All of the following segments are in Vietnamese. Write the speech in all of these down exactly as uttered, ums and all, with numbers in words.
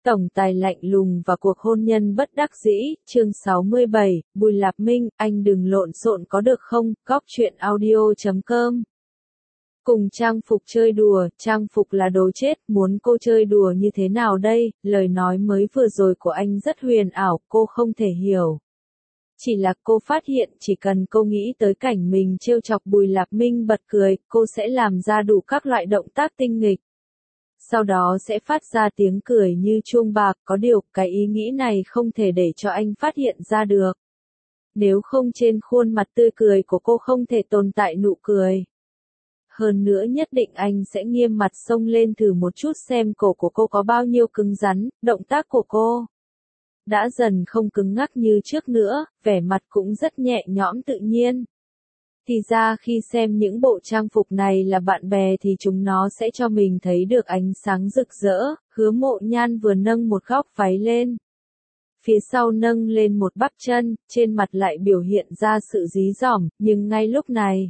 Tổng tài lạnh lùng và cuộc hôn nhân bất đắc dĩ, chương sáu mươi bảy, Bùi Lạp Minh, anh đừng lộn xộn có được không, góc truyện audio chấm com. Cùng trang phục chơi đùa, trang phục là đồ chết, muốn cô chơi đùa như thế nào đây, lời nói mới vừa rồi của anh rất huyền ảo, cô không thể hiểu. Chỉ là cô phát hiện chỉ cần cô nghĩ tới cảnh mình trêu chọc Bùi Lạp Minh bật cười, cô sẽ làm ra đủ các loại động tác tinh nghịch. Sau đó sẽ phát ra tiếng cười như chuông bạc, có điều cái ý nghĩ này không thể để cho anh phát hiện ra được. Nếu không trên khuôn mặt tươi cười của cô không thể tồn tại nụ cười. Hơn nữa nhất định anh sẽ nghiêm mặt xông lên thử một chút xem cổ của cô có bao nhiêu cứng rắn, động tác của cô đã dần không cứng ngắc như trước nữa, vẻ mặt cũng rất nhẹ nhõm tự nhiên. Thì ra khi xem những bộ trang phục này là bạn bè thì chúng nó sẽ cho mình thấy được ánh sáng rực rỡ, Hứa Mộ Nhan vừa nâng một góc váy lên. Phía sau nâng lên một bắp chân, trên mặt lại biểu hiện ra sự dí dỏm, nhưng ngay lúc này,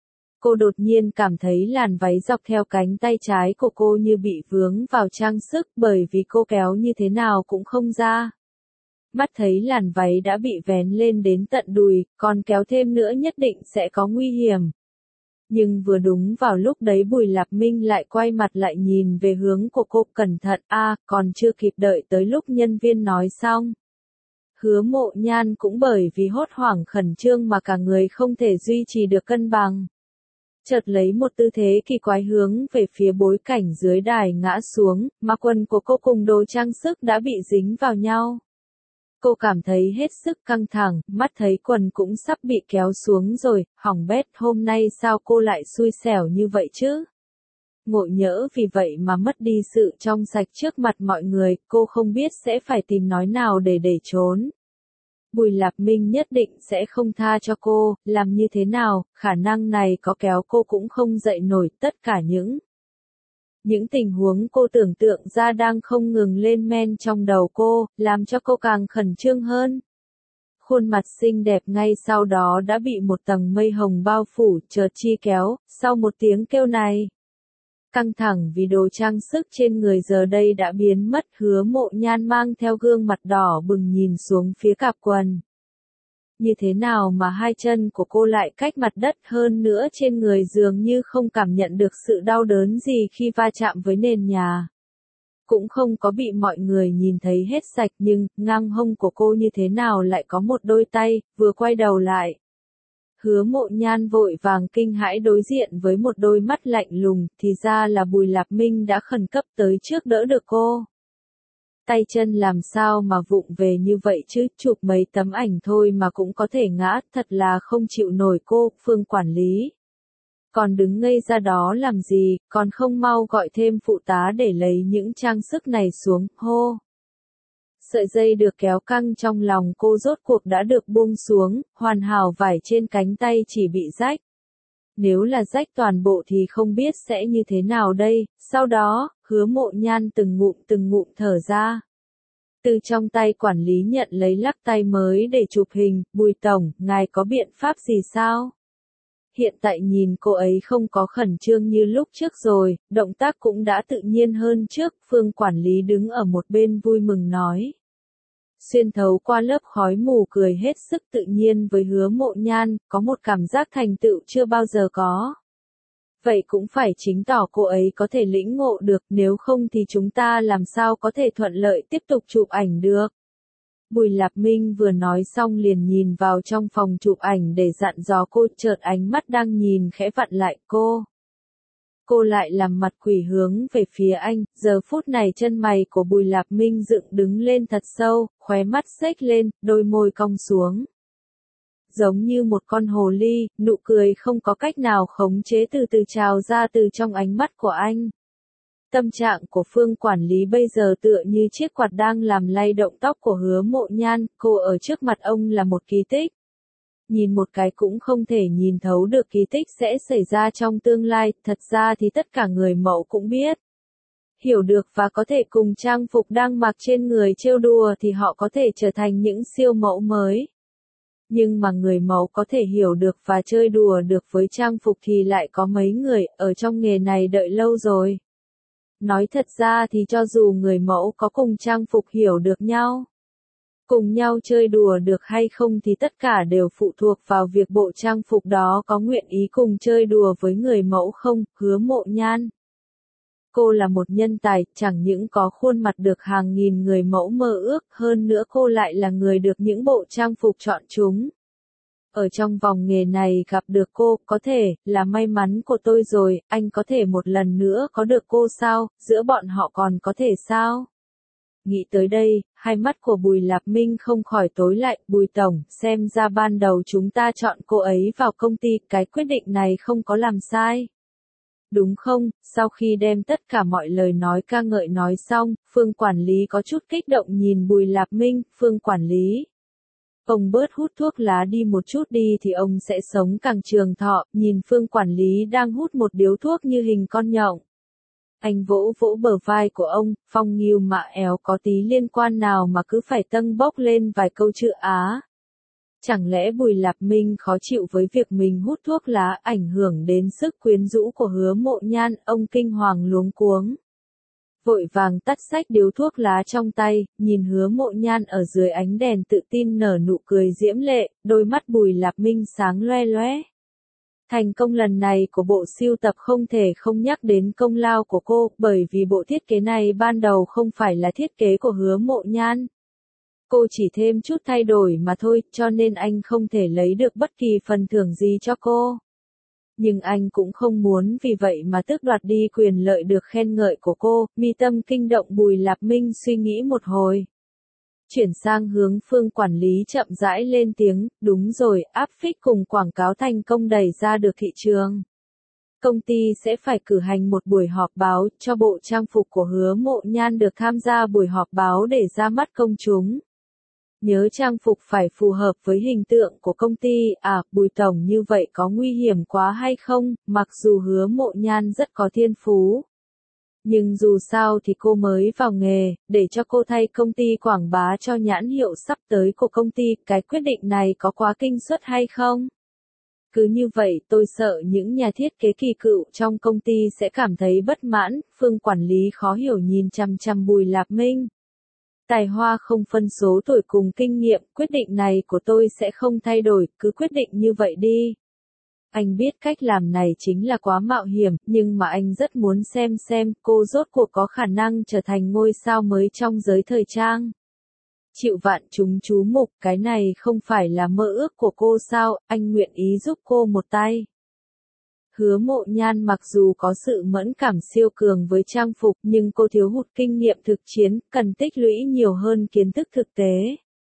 cô đột nhiên cảm thấy làn váy dọc theo cánh tay trái của cô như bị vướng vào trang sức bởi vì cô kéo như thế nào cũng không ra. Mắt thấy làn váy đã bị vén lên đến tận đùi, còn kéo thêm nữa nhất định sẽ có nguy hiểm. Nhưng vừa đúng vào lúc đấy Bùi Lạp Minh lại quay mặt lại nhìn về hướng của cô cẩn thận, a à, còn chưa kịp đợi tới lúc nhân viên nói xong. Hứa Mộ Nhan cũng bởi vì hốt hoảng khẩn trương mà cả người không thể duy trì được cân bằng. Chợt lấy một tư thế kỳ quái hướng về phía bối cảnh dưới đài ngã xuống, mà quần của cô cùng đồ trang sức đã bị dính vào nhau. Cô cảm thấy hết sức căng thẳng, mắt thấy quần cũng sắp bị kéo xuống rồi, hỏng bét, hôm nay sao cô lại xui xẻo như vậy chứ? Ngộ nhỡ vì vậy mà mất đi sự trong sạch trước mặt mọi người, cô không biết sẽ phải tìm nói nào để để trốn. Bùi Lạp Minh nhất định sẽ không tha cho cô, làm như thế nào, khả năng này có kéo cô cũng không dậy nổi, tất cả những Những tình huống cô tưởng tượng ra đang không ngừng lên men trong đầu cô, làm cho cô càng khẩn trương hơn. Khuôn mặt xinh đẹp ngay sau đó đã bị một tầng mây hồng bao phủ, chợt chi kéo, sau một tiếng kêu này. Căng thẳng vì đồ trang sức trên người giờ đây đã biến mất, Hứa Mộ Nhan mang theo gương mặt đỏ bừng nhìn xuống phía cạp quần. Như thế nào mà hai chân của cô lại cách mặt đất, hơn nữa trên người dường như không cảm nhận được sự đau đớn gì khi va chạm với nền nhà. Cũng không có bị mọi người nhìn thấy hết sạch, nhưng ngang hông của cô như thế nào lại có một đôi tay, vừa quay đầu lại. Hứa Mộ Nhan vội vàng kinh hãi đối diện với một đôi mắt lạnh lùng, thì ra là Bùi Lạp Minh đã khẩn cấp tới trước đỡ được cô. Tay chân làm sao mà vụng về như vậy chứ, chụp mấy tấm ảnh thôi mà cũng có thể ngã, thật là không chịu nổi cô, Phương quản lý. Còn đứng ngây ra đó làm gì, còn không mau gọi thêm phụ tá để lấy những trang sức này xuống, hô. Sợi dây được kéo căng trong lòng cô rốt cuộc đã được buông xuống, hoàn hảo vải trên cánh tay chỉ bị rách. Nếu là rách toàn bộ thì không biết sẽ như thế nào đây, sau đó, Hứa Mộ Nhan từng ngụm từng ngụm thở ra. Từ trong tay quản lý nhận lấy lắc tay mới để chụp hình, Bùi Tổng, ngài có biện pháp gì sao? Hiện tại nhìn cô ấy không có khẩn trương như lúc trước rồi, động tác cũng đã tự nhiên hơn trước, Phương quản lý đứng ở một bên vui mừng nói. Xuyên thấu qua lớp khói mù cười hết sức tự nhiên với Hứa Mộ Nhan, có một cảm giác thành tựu chưa bao giờ có. Vậy cũng phải chứng tỏ cô ấy có thể lĩnh ngộ được, nếu không thì chúng ta làm sao có thể thuận lợi tiếp tục chụp ảnh được. Bùi Lạp Minh vừa nói xong liền nhìn vào trong phòng chụp ảnh để dặn dò cô, chợt ánh mắt đang nhìn khẽ vặn lại cô. Cô lại làm mặt quỷ hướng về phía anh, giờ phút này chân mày của Bùi Lạp Minh dựng đứng lên thật sâu, khóe mắt xếch lên, đôi môi cong xuống. Giống như một con hồ ly, nụ cười không có cách nào khống chế từ từ trào ra từ trong ánh mắt của anh. Tâm trạng của Phương quản lý bây giờ tựa như chiếc quạt đang làm lay động tóc của Hứa Mộ Nhan, cô ở trước mặt ông là một kỳ tích. Nhìn một cái cũng không thể nhìn thấu được kỳ tích sẽ xảy ra trong tương lai, thật ra thì tất cả người mẫu cũng biết. Hiểu được và có thể cùng trang phục đang mặc trên người trêu đùa thì họ có thể trở thành những siêu mẫu mới. Nhưng mà người mẫu có thể hiểu được và chơi đùa được với trang phục thì lại có mấy người, ở trong nghề này đợi lâu rồi. Nói thật ra thì cho dù người mẫu có cùng trang phục hiểu được nhau, cùng nhau chơi đùa được hay không thì tất cả đều phụ thuộc vào việc bộ trang phục đó có nguyện ý cùng chơi đùa với người mẫu không. Hứa Mộ Nhan, cô là một nhân tài, chẳng những có khuôn mặt được hàng nghìn người mẫu mơ ước, hơn nữa cô lại là người được những bộ trang phục chọn chúng. Ở trong vòng nghề này gặp được cô, có thể là may mắn của tôi rồi, anh có thể một lần nữa có được cô sao, giữa bọn họ còn có thể sao? Nghĩ tới đây, hai mắt của Bùi Lạp Minh không khỏi tối lại. Bùi tổng, xem ra ban đầu chúng ta chọn cô ấy vào công ty, cái quyết định này không có làm sai. Đúng không? Sau khi đem tất cả mọi lời nói ca ngợi nói xong, Phương quản lý có chút kích động nhìn Bùi Lạp Minh. Phương quản lý, ông bớt hút thuốc lá đi một chút đi thì ông sẽ sống càng trường thọ. Nhìn Phương quản lý đang hút một điếu thuốc như hình con nhộng, anh vỗ vỗ bờ vai của ông. Phong Nghiêu mạ éo có tí liên quan nào mà cứ phải tâng bốc lên vài câu chữ Á? Chẳng lẽ Bùi Lạp Minh khó chịu với việc mình hút thuốc lá ảnh hưởng đến sức quyến rũ của Hứa Mộ Nhan? Ông kinh hoàng luống cuống, vội vàng tắt xách điếu thuốc lá trong tay, nhìn Hứa Mộ Nhan ở dưới ánh đèn tự tin nở nụ cười diễm lệ, đôi mắt Bùi Lạp Minh sáng loe loé. Thành công lần này của bộ sưu tập không thể không nhắc đến công lao của cô, bởi vì bộ thiết kế này ban đầu không phải là thiết kế của Hứa Mộ Nhan. Cô chỉ thêm chút thay đổi mà thôi, cho nên anh không thể lấy được bất kỳ phần thưởng gì cho cô. Nhưng anh cũng không muốn vì vậy mà tước đoạt đi quyền lợi được khen ngợi của cô. Mi tâm kinh động Bùi Lạp Minh suy nghĩ một hồi, chuyển sang hướng Phương quản lý chậm rãi lên tiếng. Đúng rồi, áp phích cùng quảng cáo thành công đẩy ra được thị trường. Công ty sẽ phải cử hành một buổi họp báo cho bộ trang phục của Hứa Mộ Nhan được tham gia buổi họp báo để ra mắt công chúng. Nhớ trang phục phải phù hợp với hình tượng của công ty. À, Bùi tổng, như vậy có nguy hiểm quá hay không? Mặc dù Hứa Mộ Nhan rất có thiên phú, nhưng dù sao thì cô mới vào nghề, để cho cô thay công ty quảng bá cho nhãn hiệu sắp tới của công ty, cái quyết định này có quá kinh suất hay không? Cứ như vậy tôi sợ những nhà thiết kế kỳ cựu trong công ty sẽ cảm thấy bất mãn. Phương quản lý khó hiểu nhìn chằm chằm Bùi Lạp Minh. Tài hoa không phân số tuổi cùng kinh nghiệm, quyết định này của tôi sẽ không thay đổi, cứ quyết định như vậy đi. Anh biết cách làm này chính là quá mạo hiểm, nhưng mà anh rất muốn xem xem cô rốt cuộc có khả năng trở thành ngôi sao mới trong giới thời trang. Chịu vạn chúng chú mục, cái này không phải là mơ ước của cô sao? Anh nguyện ý giúp cô một tay. Hứa Mộ Nhan mặc dù có sự mẫn cảm siêu cường với trang phục, nhưng cô thiếu hụt kinh nghiệm thực chiến, cần tích lũy nhiều hơn kiến thức thực tế.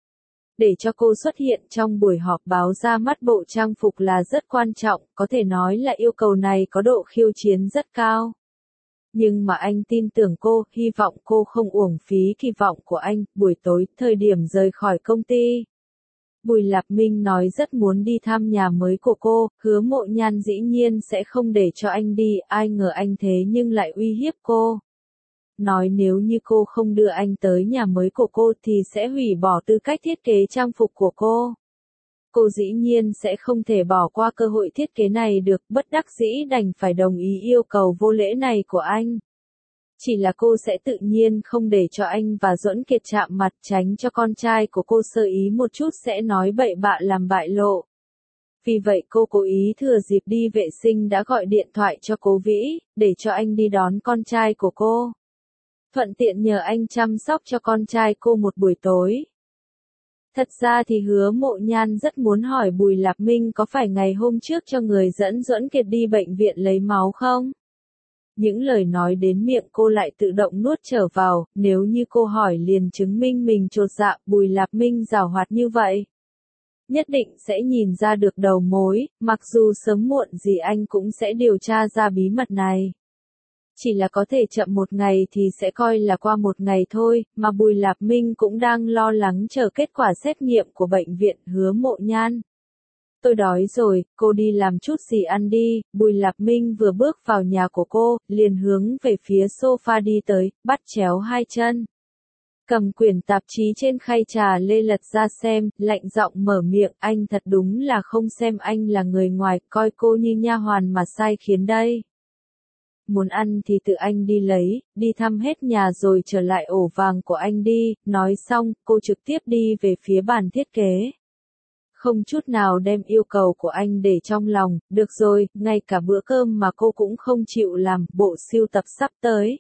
Để cho cô xuất hiện trong buổi họp báo ra mắt bộ trang phục là rất quan trọng, có thể nói là yêu cầu này có độ khiêu chiến rất cao. Nhưng mà anh tin tưởng cô, hy vọng cô không uổng phí kỳ vọng của anh. Buổi tối, thời điểm rời khỏi công ty, Bùi Lạp Minh nói rất muốn đi thăm nhà mới của cô. Hứa Mộ Nhan dĩ nhiên sẽ không để cho anh đi, ai ngờ anh thế nhưng lại uy hiếp cô. Nói nếu như cô không đưa anh tới nhà mới của cô thì sẽ hủy bỏ tư cách thiết kế trang phục của cô. Cô dĩ nhiên sẽ không thể bỏ qua cơ hội thiết kế này được, bất đắc dĩ đành phải đồng ý yêu cầu vô lễ này của anh. Chỉ là cô sẽ tự nhiên không để cho anh và Duẫn Kiệt chạm mặt, tránh cho con trai của cô sơ ý một chút sẽ nói bậy bạ làm bại lộ. Vì vậy cô cố ý thừa dịp đi vệ sinh đã gọi điện thoại cho Cố Vĩ, để cho anh đi đón con trai của cô. Thuận tiện nhờ anh chăm sóc cho con trai cô một buổi tối. Thật ra thì Hứa Mộ Nhan rất muốn hỏi Bùi Lạp Minh có phải ngày hôm trước cho người dẫn Duẫn Kiệt đi bệnh viện lấy máu không? Những lời nói đến miệng cô lại tự động nuốt trở vào, nếu như cô hỏi liền chứng minh mình chột dạ. Bùi Lạp Minh giảo hoạt như vậy, nhất định sẽ nhìn ra được đầu mối, mặc dù sớm muộn gì anh cũng sẽ điều tra ra bí mật này. Chỉ là có thể chậm một ngày thì sẽ coi là qua một ngày thôi, mà Bùi Lạp Minh cũng đang lo lắng chờ kết quả xét nghiệm của bệnh viện. Hứa Mộ Nhan, tôi đói rồi, cô đi làm chút gì ăn đi. Bùi Lạp Minh vừa bước vào nhà của cô, liền hướng về phía sofa đi tới, bắt chéo hai chân, cầm quyển tạp chí trên khay trà lê lật ra xem, lạnh giọng mở miệng. Anh thật đúng là không xem anh là người ngoài, coi cô như nha hoàn mà sai khiến đây. Muốn ăn thì tự anh đi lấy, đi thăm hết nhà rồi trở lại ổ vàng của anh đi, nói xong, cô trực tiếp đi về phía bàn thiết kế. Không chút nào đem yêu cầu của anh để trong lòng, được rồi, ngay cả bữa cơm mà cô cũng không chịu làm, bộ sưu tập sắp tới.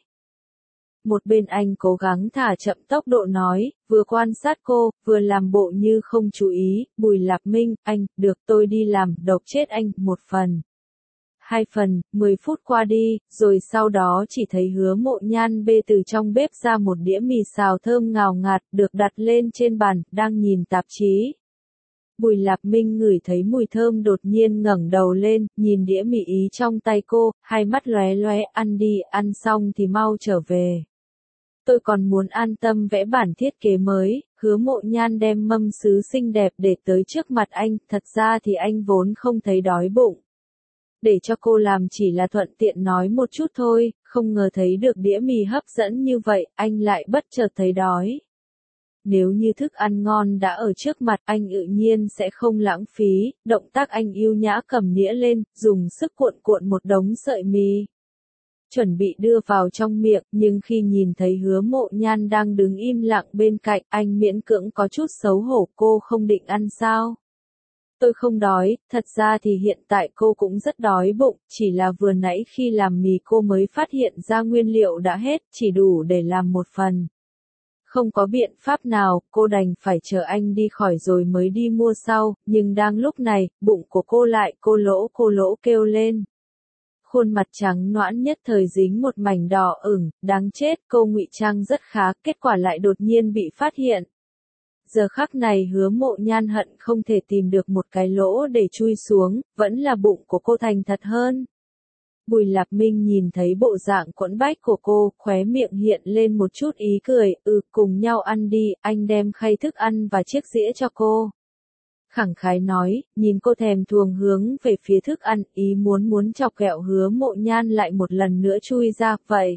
Một bên anh cố gắng thả chậm tốc độ nói, vừa quan sát cô, vừa làm bộ như không chú ý, Bùi Lạp Minh, anh, được tôi đi làm, độc chết anh, một phần. Hai phần, mười phút qua đi, rồi sau đó chỉ thấy Hứa Mộ Nhan bê từ trong bếp ra một đĩa mì xào thơm ngào ngạt, được đặt lên trên bàn, đang nhìn tạp chí. Bùi Lạp Minh ngửi thấy mùi thơm đột nhiên ngẩng đầu lên, nhìn đĩa mì ý trong tay cô, hai mắt lóe lóe, ăn đi, ăn xong thì mau trở về. Tôi còn muốn an tâm vẽ bản thiết kế mới. Hứa Mộ Nhan đem mâm sứ xinh đẹp để tới trước mặt anh, thật ra thì anh vốn không thấy đói bụng. Để cho cô làm chỉ là thuận tiện nói một chút thôi, không ngờ thấy được đĩa mì hấp dẫn như vậy, anh lại bất chợt thấy đói. Nếu như thức ăn ngon đã ở trước mặt, anh tự nhiên sẽ không lãng phí, động tác anh yêu nhã cầm nĩa lên, dùng sức cuộn cuộn một đống sợi mì. Chuẩn bị đưa vào trong miệng, nhưng khi nhìn thấy Hứa Mộ Nhan đang đứng im lặng bên cạnh, anh miễn cưỡng có chút xấu hổ, cô không định ăn sao? Tôi không đói, thật ra thì hiện tại cô cũng rất đói bụng, chỉ là vừa nãy khi làm mì cô mới phát hiện ra nguyên liệu đã hết, chỉ đủ để làm một phần. Không có biện pháp nào, cô đành phải chờ anh đi khỏi rồi mới đi mua sau, nhưng đang lúc này, bụng của cô lại cô lỗ cô lỗ kêu lên. Khuôn mặt trắng nõn nhất thời dính một mảnh đỏ ửng, đáng chết, cô ngụy trang rất khá, kết quả lại đột nhiên bị phát hiện. Giờ khắc này Hứa Mộ Nhan hận không thể tìm được một cái lỗ để chui xuống, vẫn là bụng của cô thành thật hơn. Bùi Lạp Minh nhìn thấy bộ dạng quẫn bách của cô, khóe miệng hiện lên một chút ý cười, ừ, cùng nhau ăn đi, anh đem khay thức ăn và chiếc dĩa cho cô. Khẳng khái nói, nhìn cô thèm thuồng hướng về phía thức ăn, ý muốn muốn chọc ghẹo Hứa Mộ Nhan lại một lần nữa chui ra, vậy.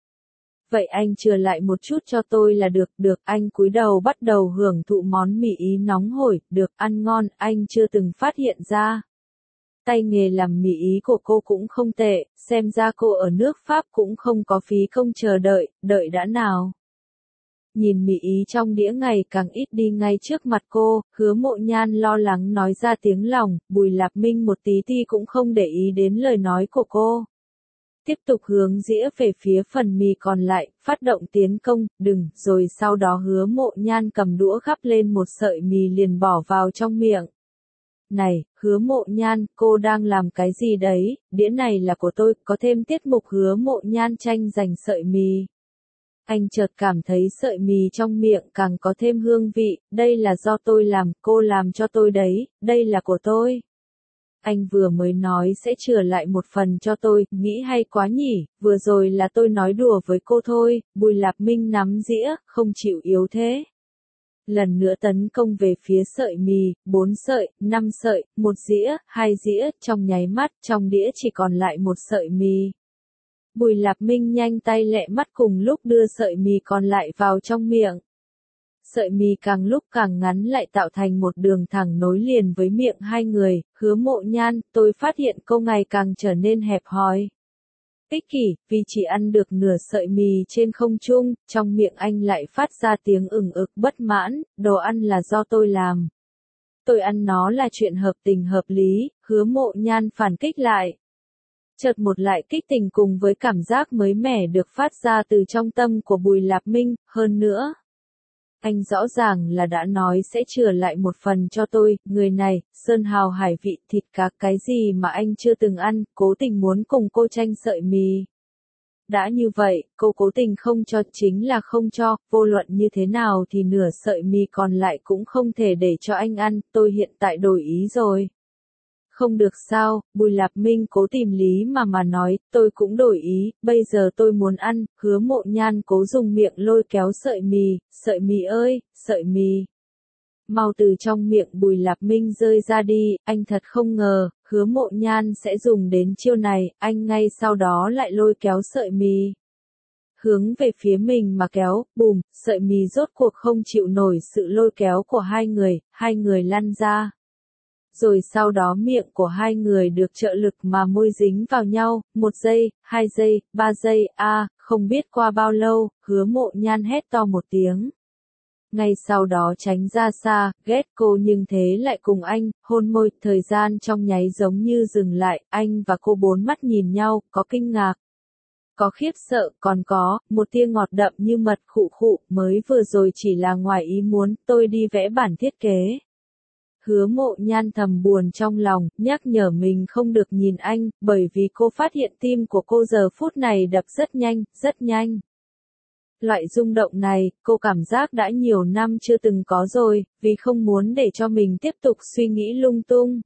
Vậy anh chừa lại một chút cho tôi là được, được, anh cúi đầu bắt đầu hưởng thụ món mì ý nóng hổi, được, ăn ngon, anh chưa từng phát hiện ra. Tay nghề làm mì ý của cô cũng không tệ, xem ra cô ở nước Pháp cũng không có phí công chờ đợi, đợi đã nào. Nhìn mì ý trong đĩa ngày càng ít đi ngay trước mặt cô, Hứa Mộ Nhan lo lắng nói ra tiếng lòng, Bùi Lạp Minh một tí ti cũng không để ý đến lời nói của cô. Tiếp tục hướng dĩa về phía phần mì còn lại, phát động tiến công, đừng, rồi sau đó Hứa Mộ Nhan cầm đũa gắp lên một sợi mì liền bỏ vào trong miệng. Này, Hứa Mộ Nhan, cô đang làm cái gì đấy, đĩa này là của tôi, có thêm tiết mục Hứa Mộ Nhan tranh giành sợi mì. Anh chợt cảm thấy sợi mì trong miệng càng có thêm hương vị, đây là do tôi làm, cô làm cho tôi đấy, đây là của tôi. Anh vừa mới nói sẽ chừa lại một phần cho tôi, nghĩ hay quá nhỉ, vừa rồi là tôi nói đùa với cô thôi, Bùi Lạp Minh nắm dĩa, không chịu yếu thế. Lần nữa tấn công về phía sợi mì, bốn sợi, năm sợi, một dĩa, hai dĩa, trong nháy mắt, trong đĩa chỉ còn lại một sợi mì. Bùi Lạp Minh nhanh tay lẹ mắt cùng lúc đưa sợi mì còn lại vào trong miệng. Sợi mì càng lúc càng ngắn lại tạo thành một đường thẳng nối liền với miệng hai người, Hứa Mộ Nhan, tôi phát hiện cô ngày càng trở nên hẹp hòi. Ích kỷ, vì chỉ ăn được nửa sợi mì trên không trung, trong miệng anh lại phát ra tiếng ừng ực bất mãn, đồ ăn là do tôi làm. Tôi ăn nó là chuyện hợp tình hợp lý, Hứa Mộ Nhan phản kích lại. Chợt một lại kích tình cùng với cảm giác mới mẻ được phát ra từ trong tâm của Bùi Lạp Minh, hơn nữa. Anh rõ ràng là đã nói sẽ chừa lại một phần cho tôi, người này, sơn hào hải vị thịt cá cái gì mà anh chưa từng ăn, cố tình muốn cùng cô tranh sợi mì. Đã như vậy, cô cố tình không cho chính là không cho, vô luận như thế nào thì nửa sợi mì còn lại cũng không thể để cho anh ăn, tôi hiện tại đổi ý rồi. Không được sao, Bùi Lạp Minh cố tìm lý mà mà nói, tôi cũng đổi ý, bây giờ tôi muốn ăn, Hứa Mộ Nhan cố dùng miệng lôi kéo sợi mì, sợi mì ơi, sợi mì. Mau từ trong miệng Bùi Lạp Minh rơi ra đi, anh thật không ngờ, Hứa Mộ Nhan sẽ dùng đến chiêu này, anh ngay sau đó lại lôi kéo sợi mì. Hướng về phía mình mà kéo, bùm, sợi mì rốt cuộc không chịu nổi sự lôi kéo của hai người, hai người lăn ra. rồi sau đó miệng của hai người được trợ lực mà môi dính vào nhau, một giây, hai giây, ba giây, a, không biết qua bao lâu, Hứa Mộ Nhan hét to một tiếng. Ngay sau đó tránh ra xa, ghét cô nhưng thế lại cùng anh, hôn môi, thời gian trong nháy giống như dừng lại, anh và cô bốn mắt nhìn nhau, có kinh ngạc, có khiếp sợ, còn có, một tia ngọt đậm như mật khụ khụ, mới vừa rồi chỉ là ngoài ý muốn, tôi đi vẽ bản thiết kế. Hứa Mộ Nhan thầm buồn trong lòng, nhắc nhở mình không được nhìn anh, bởi vì cô phát hiện tim của cô giờ phút này đập rất nhanh, rất nhanh. Loại rung động này, cô cảm giác đã nhiều năm chưa từng có rồi, vì không muốn để cho mình tiếp tục suy nghĩ lung tung.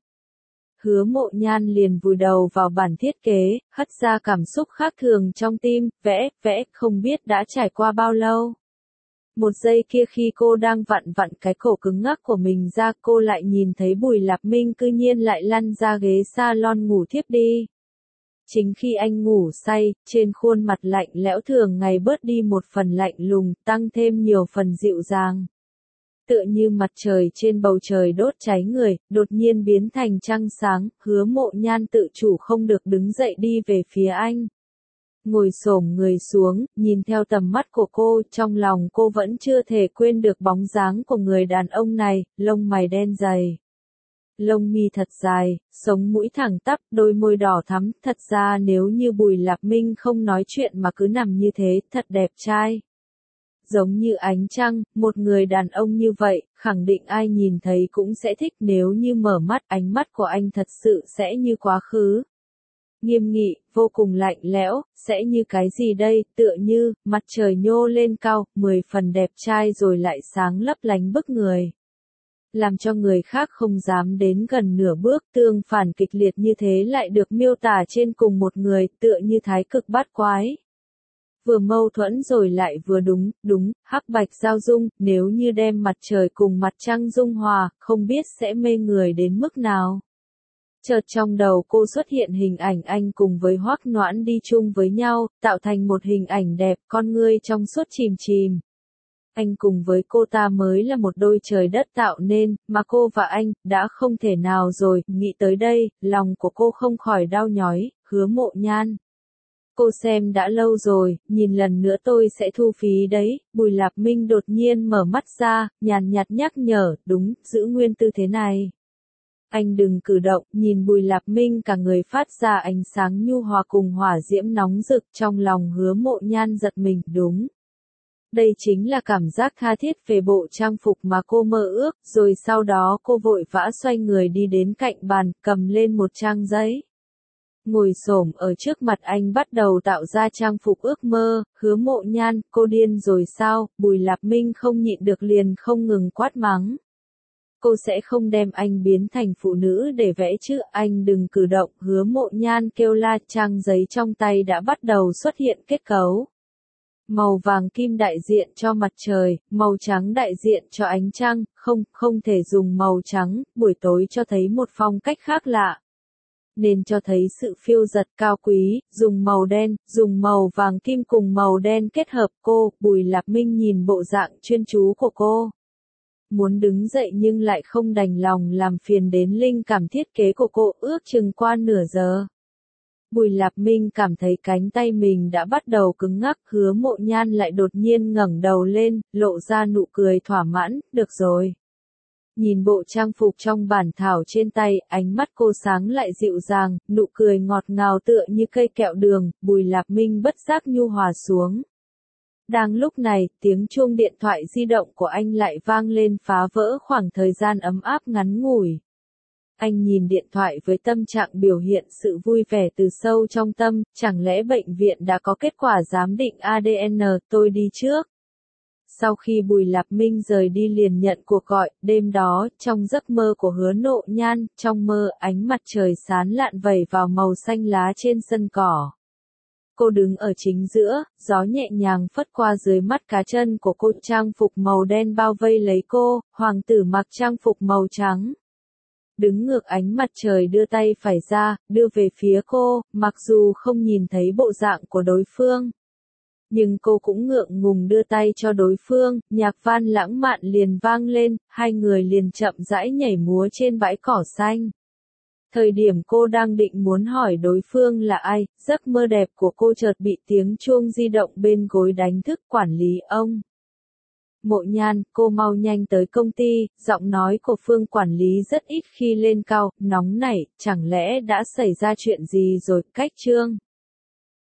Hứa Mộ Nhan liền vùi đầu vào bản thiết kế, hất ra cảm xúc khác thường trong tim, vẽ, vẽ, không biết đã trải qua bao lâu. Một giây kia khi cô đang vặn vặn cái cổ cứng ngắc của mình ra, cô lại nhìn thấy Bùi Lạp Minh cư nhiên lại lăn ra ghế salon ngủ thiếp đi. Chính khi anh ngủ say, trên khuôn mặt lạnh lẽo thường ngày bớt đi một phần lạnh lùng, tăng thêm nhiều phần dịu dàng. Tựa như mặt trời trên bầu trời đốt cháy người, đột nhiên biến thành trăng sáng, Hứa Mộ Nhan tự chủ không được đứng dậy đi về phía anh. Ngồi xổm người xuống, nhìn theo tầm mắt của cô, trong lòng cô vẫn chưa thể quên được bóng dáng của người đàn ông này, lông mày đen dày. Lông mi thật dài, sống mũi thẳng tắp, đôi môi đỏ thắm, thật ra nếu như Bùi Lạp Minh không nói chuyện mà cứ nằm như thế, thật đẹp trai. Giống như ánh trăng, một người đàn ông như vậy, khẳng định ai nhìn thấy cũng sẽ thích, nếu như mở mắt, ánh mắt của anh thật sự sẽ như quá khứ. Nghiêm nghị, vô cùng lạnh lẽo, sẽ như cái gì đây, tựa như, mặt trời nhô lên cao, mười phần đẹp trai rồi lại sáng lấp lánh bức người. Làm cho người khác không dám đến gần nửa bước, tương phản kịch liệt như thế lại được miêu tả trên cùng một người, tựa như thái cực bát quái. Vừa mâu thuẫn rồi lại vừa đúng, đúng, hắc bạch giao dung, nếu như đem mặt trời cùng mặt trăng dung hòa, không biết sẽ mê người đến mức nào. Chợt trong đầu cô xuất hiện hình ảnh anh cùng với Hoắc Noãn đi chung với nhau, tạo thành một hình ảnh đẹp, con ngươi trong suốt chìm chìm. Anh cùng với cô ta mới là một đôi trời đất tạo nên, mà cô và anh, đã không thể nào rồi, nghĩ tới đây, lòng của cô không khỏi đau nhói, Hứa Mộ Nhan. Cô xem đã lâu rồi, nhìn lần nữa tôi sẽ thu phí đấy, Bùi Lạp Minh đột nhiên mở mắt ra, nhàn nhạt nhắc nhở, đúng, giữ nguyên tư thế này. Anh đừng cử động, nhìn Bùi Lạp Minh cả người phát ra ánh sáng nhu hòa cùng hỏa diễm nóng rực, trong lòng Hứa Mộ Nhan giật mình, đúng. Đây chính là cảm giác tha thiết về bộ trang phục mà cô mơ ước, rồi sau đó cô vội vã xoay người đi đến cạnh bàn, cầm lên một trang giấy. Ngồi xổm ở trước mặt anh bắt đầu tạo ra trang phục ước mơ, Hứa Mộ Nhan, cô điên rồi sao, Bùi Lạp Minh không nhịn được liền không ngừng quát mắng. Cô sẽ không đem anh biến thành phụ nữ để vẽ chứ, anh đừng cử động, Hứa Mộ Nhan kêu la, trang giấy trong tay đã bắt đầu xuất hiện kết cấu. Màu vàng kim đại diện cho mặt trời, màu trắng đại diện cho ánh trăng, không, không thể dùng màu trắng, buổi tối cho thấy một phong cách khác lạ. Nên cho thấy sự phiêu dật cao quý, dùng màu đen, dùng màu vàng kim cùng màu đen kết hợp cô, Bùi Lạp Minh nhìn bộ dạng chuyên chú của cô. Muốn đứng dậy nhưng lại không đành lòng làm phiền đến linh cảm thiết kế của cô, ước chừng qua nửa giờ. Bùi Lạp Minh cảm thấy cánh tay mình đã bắt đầu cứng ngắc, Hứa Mộ Nhan lại đột nhiên ngẩng đầu lên, lộ ra nụ cười thỏa mãn, được rồi. Nhìn bộ trang phục trong bản thảo trên tay, ánh mắt cô sáng lại dịu dàng, nụ cười ngọt ngào tựa như cây kẹo đường, Bùi Lạp Minh bất giác nhu hòa xuống. Đang lúc này, tiếng chuông điện thoại di động của anh lại vang lên phá vỡ khoảng thời gian ấm áp ngắn ngủi. Anh nhìn điện thoại với tâm trạng biểu hiện sự vui vẻ từ sâu trong tâm, chẳng lẽ bệnh viện đã có kết quả giám định a đê en, tôi đi trước. Sau khi Bùi Lạp Minh rời đi liền nhận cuộc gọi, đêm đó, trong giấc mơ của Hứa Mộ Nhan, trong mơ, ánh mặt trời sáng lạn vẩy vào màu xanh lá trên sân cỏ. Cô đứng ở chính giữa, gió nhẹ nhàng phất qua dưới mắt cá chân của cô, trang phục màu đen bao vây lấy cô, hoàng tử mặc trang phục màu trắng. Đứng ngược ánh mặt trời đưa tay phải ra, đưa về phía cô, mặc dù không nhìn thấy bộ dạng của đối phương. Nhưng cô cũng ngượng ngùng đưa tay cho đối phương, nhạc van lãng mạn liền vang lên, hai người liền chậm rãi nhảy múa trên bãi cỏ xanh. Thời điểm cô đang định muốn hỏi đối phương là ai, giấc mơ đẹp của cô chợt bị tiếng chuông di động bên gối đánh thức. Quản lý ông Mộ Nhan, cô mau nhanh tới công ty. Giọng nói của Phương quản lý rất ít khi lên cao, nóng nảy, chẳng lẽ đã xảy ra chuyện gì rồi. Cách Trương